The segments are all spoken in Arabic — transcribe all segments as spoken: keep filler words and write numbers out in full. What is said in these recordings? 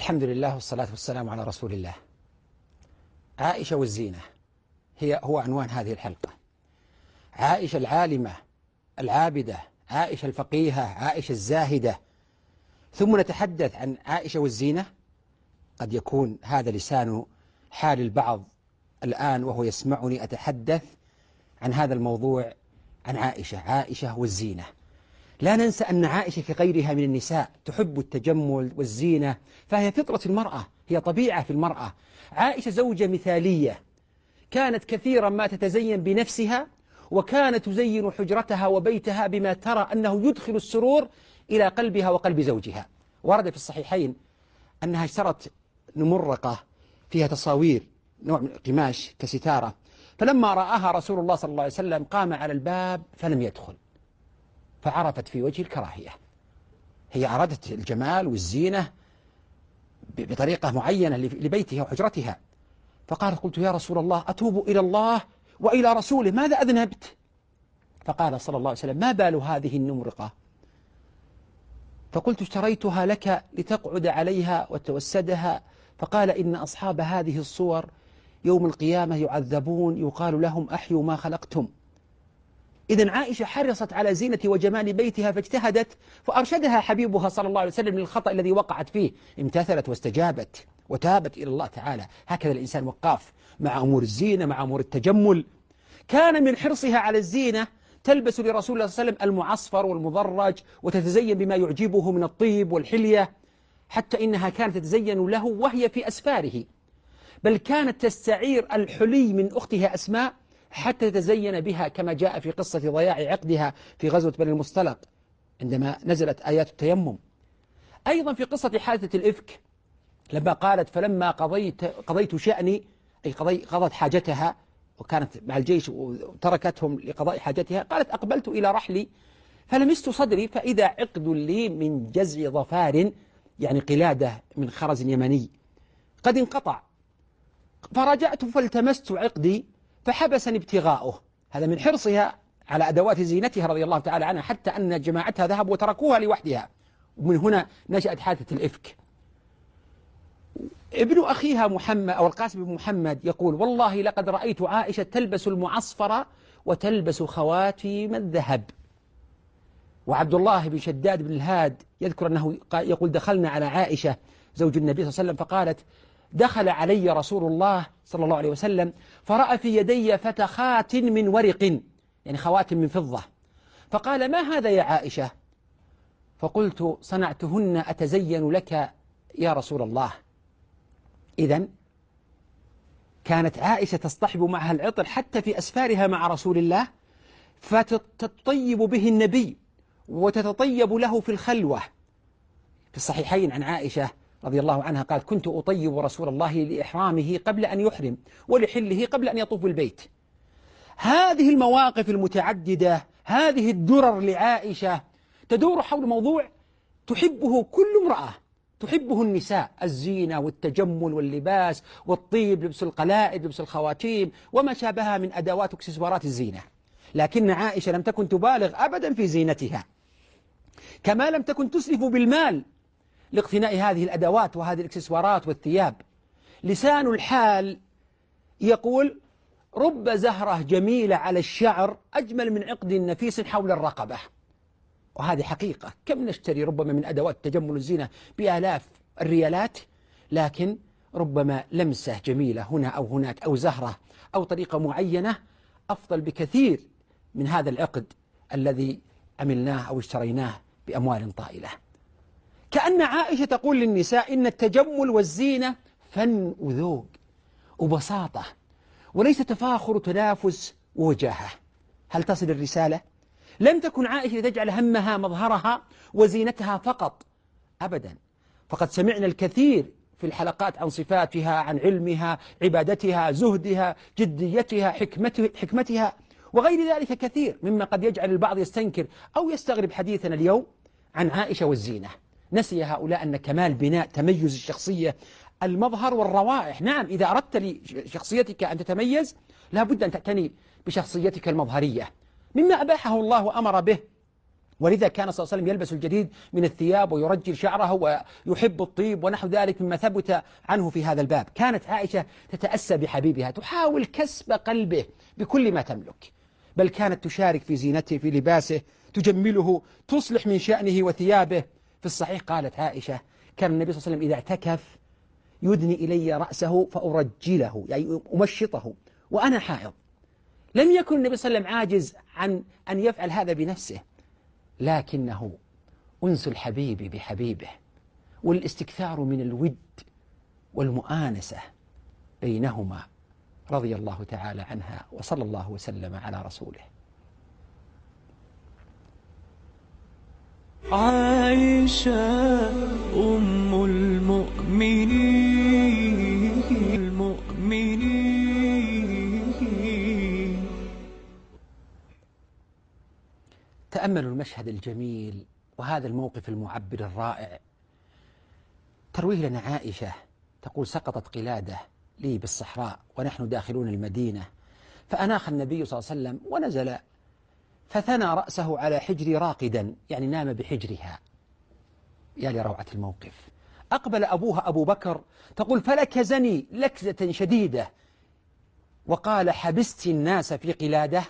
الحمد لله والصلاة والسلام على رسول الله. عائشة والزينة هي هو عنوان هذه الحلقة. عائشة العالمة العابدة، عائشة الفقيهة، عائشة الزاهدة، ثم نتحدث عن عائشة والزينة. قد يكون هذا لسان حال البعض الآن وهو يسمعني أتحدث عن هذا الموضوع، عن عائشة عائشة والزينة. لا ننسى أن عائشة كغيرها من النساء تحب التجمل والزينة، فهي فطرة المرأة، هي طبيعة في المرأة. عائشة زوجة مثالية، كانت كثيرا ما تتزين بنفسها، وكانت تزين حجرتها وبيتها بما ترى أنه يدخل السرور إلى قلبها وقلب زوجها. ورد في الصحيحين أنها اشترت نمرقة فيها تصاوير، نوع من قماش كستارة، فلما رآها رسول الله صلى الله عليه وسلم قام على الباب فلم يدخل، فعرفت في وجه الكراهية. هي أرادت الجمال والزينة بطريقة معينة لبيتها وحجرتها، فقالت: قلت يا رسول الله أتوب إلى الله وإلى رسوله، ماذا أذنبت؟ فقال صلى الله عليه وسلم: ما بال هذه النمرقة؟ فقلت: اشتريتها لك لتقعد عليها وتوسدها. فقال: إن أصحاب هذه الصور يوم القيامة يعذبون، يقال لهم أحيوا ما خلقتم. إذن عائشة حرصت على زينة وجمال بيتها فاجتهدت، فأرشدها حبيبها صلى الله عليه وسلم من الخطأ الذي وقعت فيه، امتثلت واستجابت وتابت إلى الله تعالى. هكذا الإنسان وقاف مع أمور الزينة، مع أمور التجمل. كان من حرصها على الزينة تلبس لرسول الله صلى الله عليه وسلم المعصفر والمضرج، وتتزين بما يعجبه من الطيب والحلية، حتى إنها كانت تتزين له وهي في أسفاره، بل كانت تستعير الحلي من أختها أسماء حتى تزين بها، كما جاء في قصة ضياع عقدها في غزوة بني المصطلق عندما نزلت آيات التيمم. أيضا في قصة حادثة الإفك لما قالت: فلما قضيت, قضيت شأني، أي قضت حاجتها وكانت مع الجيش وتركتهم لقضاء حاجتها، قالت: أقبلت إلى رحلي فلمست صدري فإذا عقد لي من جزع ظفار، يعني قلادة من خرز يمني، قد انقطع، فرجعت فالتمست عقدي فحبسني ابتغاؤه. هذا من حرصها على أدوات زينتها رضي الله تعالى عنها، حتى أن جماعتها ذهبوا وتركوها لوحدها، ومن هنا نشأت حادثة الإفك. ابن أخيها محمد أو القاسم بن محمد يقول: والله لقد رأيت عائشة تلبس المعصفر وتلبس خواتيم الذهب. وعبد الله بن شداد بن الهاد يذكر أنه يقول: دخلنا على عائشة زوج النبي صلى الله عليه وسلم فقالت: دخل علي رسول الله صلى الله عليه وسلم فرأى في يدي فتخات من ورق، يعني خواتم من فضة، فقال: ما هذا يا عائشة؟ فقلت: صنعتهن أتزين لك يا رسول الله. إذن كانت عائشة تصطحب معها العطر حتى في أسفارها مع رسول الله، فتطيب به النبي وتتطيب له في الخلوة. في الصحيحين عن عائشة رضي الله عنها قالت: كنت أطيب رسول الله لإحرامه قبل أن يحرم، ولحله قبل أن يطوف بالبيت. هذه المواقف المتعددة، هذه الدرر لعائشة تدور حول موضوع تحبه كل امرأة، تحبه النساء: الزينة والتجمل واللباس والطيب، لبس القلائد، لبس الخواتيم وما شابهها من أدوات واكسسوارات الزينة. لكن عائشة لم تكن تبالغ أبدا في زينتها، كما لم تكن تسرف بالمال لاقتناء هذه الأدوات وهذه الإكسسوارات والثياب. لسان الحال يقول: رب زهرة جميلة على الشعر أجمل من عقد نفيس حول الرقبة. وهذه حقيقة. كم نشتري ربما من أدوات التجمل والزينة بآلاف الريالات، لكن ربما لمسة جميلة هنا أو هناك أو زهرة أو طريقة معينة أفضل بكثير من هذا العقد الذي عملناه أو اشتريناه بأموال طائلة. كأن عائشة تقول للنساء: إن التجمل والزينة فن وذوق وبساطة، وليس تفاخر وتنافس ووجاهة. هل تصل الرسالة؟ لم تكن عائشة تجعل همها مظهرها وزينتها فقط، أبدا. فقد سمعنا الكثير في الحلقات عن صفاتها، عن علمها، عبادتها، زهدها، جديتها، حكمته حكمتها وغير ذلك كثير مما قد يجعل البعض يستنكر أو يستغرب حديثنا اليوم عن عائشة والزينة. نسي هؤلاء أن كمال بناء تميز الشخصية المظهر والروائح. نعم، إذا أردت لشخصيتك أن تتميز لا بد أن تعتني بشخصيتك المظهرية، مما أباحه الله وأمر به ولذا كان صلى الله عليه وسلم يلبس الجديد من الثياب ويرجل شعره ويحب الطيب ونحو ذلك مما ثبت عنه في هذا الباب. كانت عائشة تتأسى بحبيبها، تحاول كسب قلبه بكل ما تملك، بل كانت تشارك في زينته، في لباسه، تجمله، تصلح من شأنه وثيابه. في الصحيح قالت عائشة: كان النبي صلى الله عليه وسلم إذا اعتكف يدني إلي رأسه فأرجله، يعني أمشطه وأنا حائض. لم يكن النبي صلى الله عليه وسلم عاجز عن أن يفعل هذا بنفسه، لكنه أنس الحبيب بحبيبه، والاستكثار من الود والمؤانسة بينهما، رضي الله تعالى عنها، وصلى الله وسلم على رسوله. عائشة أم المؤمنين المؤمنين. تأملوا المشهد الجميل وهذا الموقف المعبر الرائع. ترويه لنا عائشة تقول: سقطت قلادة لي بالصحراء ونحن داخلون المدينة، فأناخ النبي صلى الله عليه وسلم ونزل فثنى رأسه على حجري راقدا، يعني نام بحجرها. يا لروعة الموقف. أقبل أبوها أبو بكر، تقول: فلكزني لكزة شديدة وقال: حبست الناس في قلادة.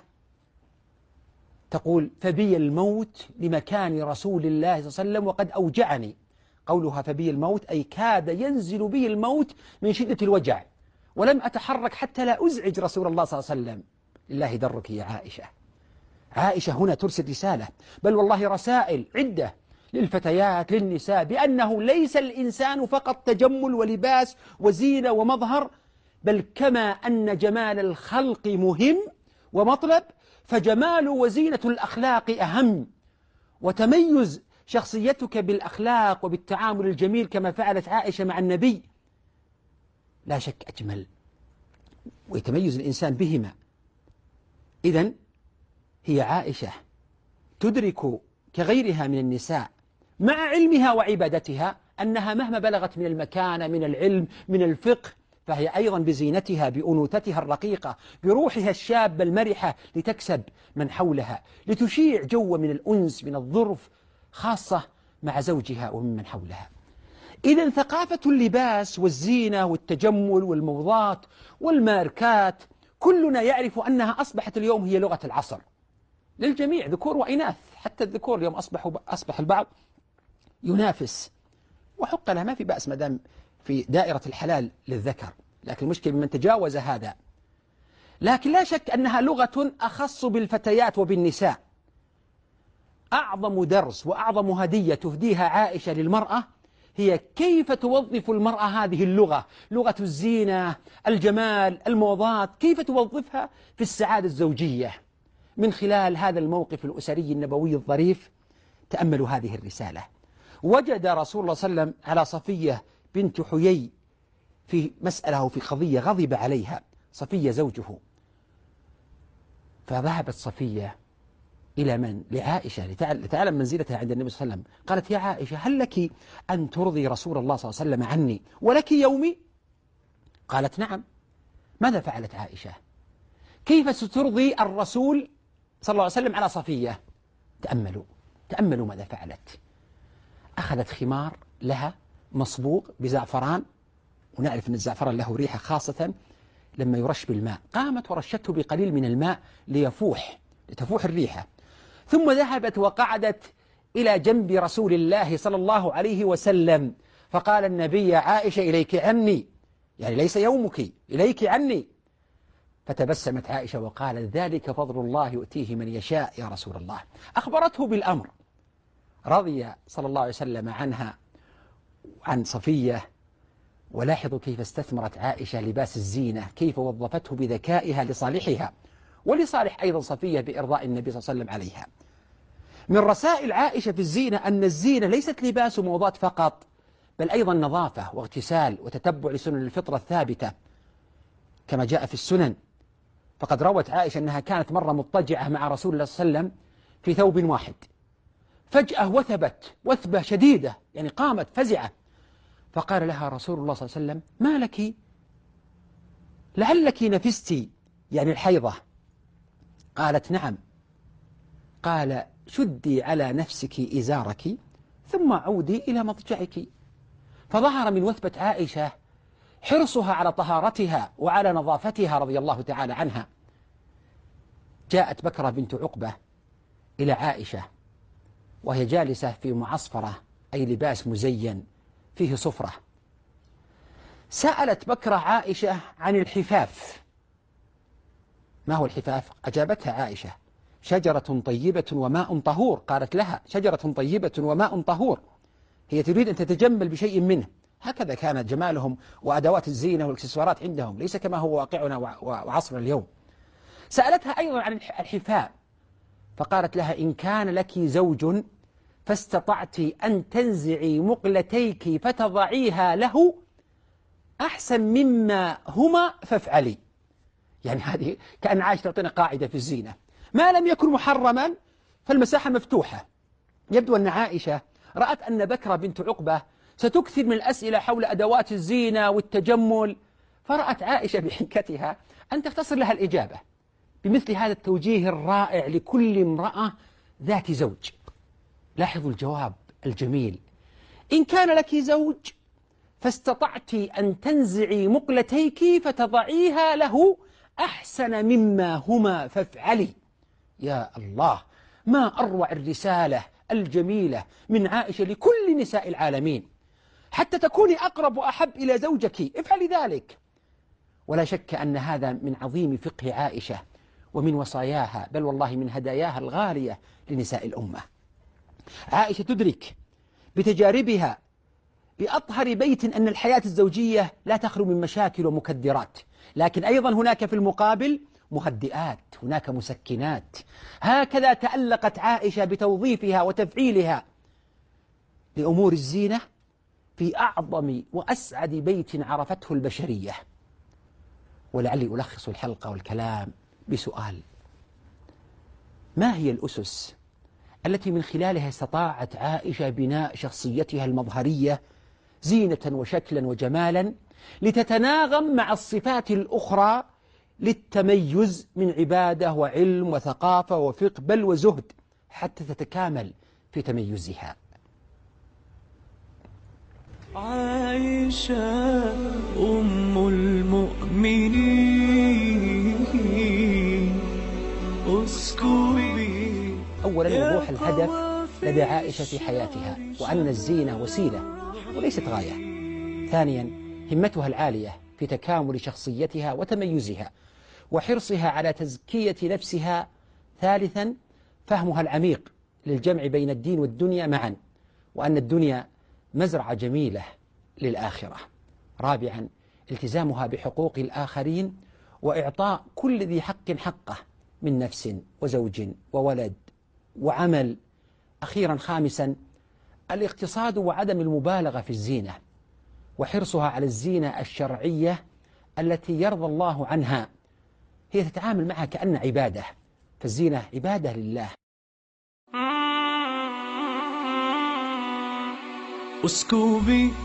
تقول: فبي الموت لمكان رسول الله صلى الله عليه وسلم وقد أوجعني. قولها فبي الموت أي كاد ينزل بي الموت من شدة الوجع، ولم أتحرك حتى لا أزعج رسول الله صلى الله عليه وسلم. لله درك يا عائشة. عائشة هنا ترسل رسالة، بل والله رسائل عدة للفتيات للنساء، بأنه ليس الإنسان فقط تجمل ولباس وزينة ومظهر، بل كما أن جمال الخلق مهم ومطلب، فجمال وزينة الأخلاق أهم، وتميز شخصيتك بالأخلاق وبالتعامل الجميل كما فعلت عائشة مع النبي لا شك أجمل، ويتميز الإنسان بهما. إذن هي عائشة تدرك كغيرها من النساء مع علمها وعبادتها أنها مهما بلغت من المكانة، من العلم، من الفقه، فهي أيضا بزينتها، بأنوثتها الرقيقة، بروحها الشابة المرحة، لتكسب من حولها، لتشيع جو من الأنس، من الظرف، خاصة مع زوجها وممن حولها. إذن ثقافة اللباس والزينة والتجمل والموضات والماركات كلنا يعرف أنها أصبحت اليوم هي لغة العصر للجميع، ذكور وإناث. حتى الذكور اليوم أصبحوا أصبح البعض ينافس، وحق لها، ما في بأس مدام في دائرة الحلال للذكر، لكن المشكلة بمن تجاوز هذا. لكن لا شك أنها لغة أخص بالفتيات وبالنساء. أعظم درس وأعظم هدية تهديها عائشة للمرأة هي كيف توظف المرأة هذه اللغة، لغة الزينة، الجمال، الموضات، كيف توظفها في السعادة الزوجية من خلال هذا الموقف الأسري النبوي الظريف. تأملوا هذه الرسالة. وجد رسول الله صلى الله عليه وسلم على صفية بنت حيي في مسألة وفي قضية غضب عليها، صفية زوجه، فذهبت صفية إلى من؟ لعائشة لتعلم منزلتها عند النبي صلى الله عليه وسلم. قالت: يا عائشة، هل لك أن ترضي رسول الله صلى الله عليه وسلم عني ولك يومي؟ قالت: نعم. ماذا فعلت عائشة؟ كيف سترضي الرسول صلى الله عليه وسلم على صفية؟ تأملوا تأملوا ماذا فعلت. أخذت خمار لها مصبوغ بزعفران، ونعرف أن الزعفران له ريحة خاصة لما يرش بالماء، قامت ورشته بقليل من الماء ليفوح لتفوح الريحة، ثم ذهبت وقعدت إلى جنب رسول الله صلى الله عليه وسلم، فقال النبي: يا عائشة إليك عني، يعني ليس يومك، إليك عني. فتبسمت عائشة وقالت: ذلك فضل الله يؤتيه من يشاء يا رسول الله. أخبرته بالأمر، رضي صلى الله عليه وسلم عنها عن صفية. ولاحظوا كيف استثمرت عائشة لباس الزينة، كيف وظفته بذكائها لصالحها ولصالح أيضا صفية بإرضاء النبي صلى الله عليه وسلم عليها. من رسائل عائشة في الزينة أن الزينة ليست لباس وموضات فقط، بل أيضا نظافة واغتسال وتتبع لسنن الفطرة الثابتة كما جاء في السنن. فقد روت عائشة أنها كانت مرة مضطجعة مع رسول الله صلى الله عليه وسلم في ثوب واحد، فجأة وثبت وثبة شديدة، يعني قامت فزعة، فقال لها رسول الله صلى الله عليه وسلم: ما لك؟ لعلك نفستي، يعني الحيضة. قالت: نعم. قال: شدي على نفسك إزارك ثم عودي إلى مضجعك. فظهر من وثبة عائشة حرصها على طهارتها وعلى نظافتها رضي الله تعالى عنها. جاءت بكرة بنت عقبة إلى عائشة وهي جالسة في معصفرة، أي لباس مزين فيه صفرة. سألت بكرة عائشة عن الحفاف. ما هو الحفاف؟ أجابتها عائشة: شجرة طيبة وماء طهور. قالت لها: شجرة طيبة وماء طهور. هي تريد أن تتجمل بشيء منه، هكذا كان جمالهم وأدوات الزينة والإكسسوارات عندهم، ليس كما هو واقعنا وعصرنا اليوم. سألتها أيضا عن الحفاء، فقالت لها: إن كان لك زوج فاستطعت أن تنزعي مقلتيك فتضعيها له أحسن مما هما فافعلي. يعني هذه كأن عائشة تعطينا قاعدة في الزينة: ما لم يكن محرما فالمساحة مفتوحة. يبدو أن عائشة رأت أن بكرة بنت عقبة ستكثر من الأسئلة حول أدوات الزينة والتجمل، فرأت عائشة بحنكتها أن تختصر لها الإجابة بمثل هذا التوجيه الرائع لكل امرأة ذات زوج. لاحظوا الجواب الجميل: إن كان لك زوج فاستطعت أن تنزعي مقلتيك فتضعيها له أحسن مما هما فافعلي. يا الله، ما أروع الرسالة الجميلة من عائشة لكل نساء العالمين. حتى تكوني أقرب وأحب إلى زوجك افعلي ذلك. ولا شك أن هذا من عظيم فقه عائشة ومن وصاياها، بل والله من هداياها الغالية لنساء الأمة. عائشة تدرك بتجاربها بأطهر بيت أن الحياة الزوجية لا تخلو من مشاكل ومكدرات، لكن أيضا هناك في المقابل مهدئات، هناك مسكنات. هكذا تألقت عائشة بتوظيفها وتفعيلها لأمور الزينة في أعظم وأسعد بيت عرفته البشرية. ولعلي ألخص الحلقة والكلام بسؤال: ما هي الأسس التي من خلالها استطاعت عائشة بناء شخصيتها المظهرية زينة وشكلا وجمالا لتتناغم مع الصفات الأخرى للتميز من عبادة وعلم وثقافة وفقه بل وزهد حتى تتكامل في تميزها؟ عائشة أم المؤمنين اسكبي. أولا، وضوح الهدف لدى عائشة في حياتها، وأن الزينة وسيلة وليست غاية. ثانيا، همتها العالية في تكامل شخصيتها وتميزها وحرصها على تزكية نفسها. ثالثا، فهمها العميق للجمع بين الدين والدنيا معا، وأن الدنيا مزرعة جميلة للآخرة. رابعا، التزامها بحقوق الآخرين وإعطاء كل ذي حق حقه من نفس وزوج وولد وعمل. أخيرا خامسا، الاقتصاد وعدم المبالغة في الزينة وحرصها على الزينة الشرعية التي يرضى الله عنها. هي تتعامل معها كأن عبادة، فالزينة عبادة لله. اسكبي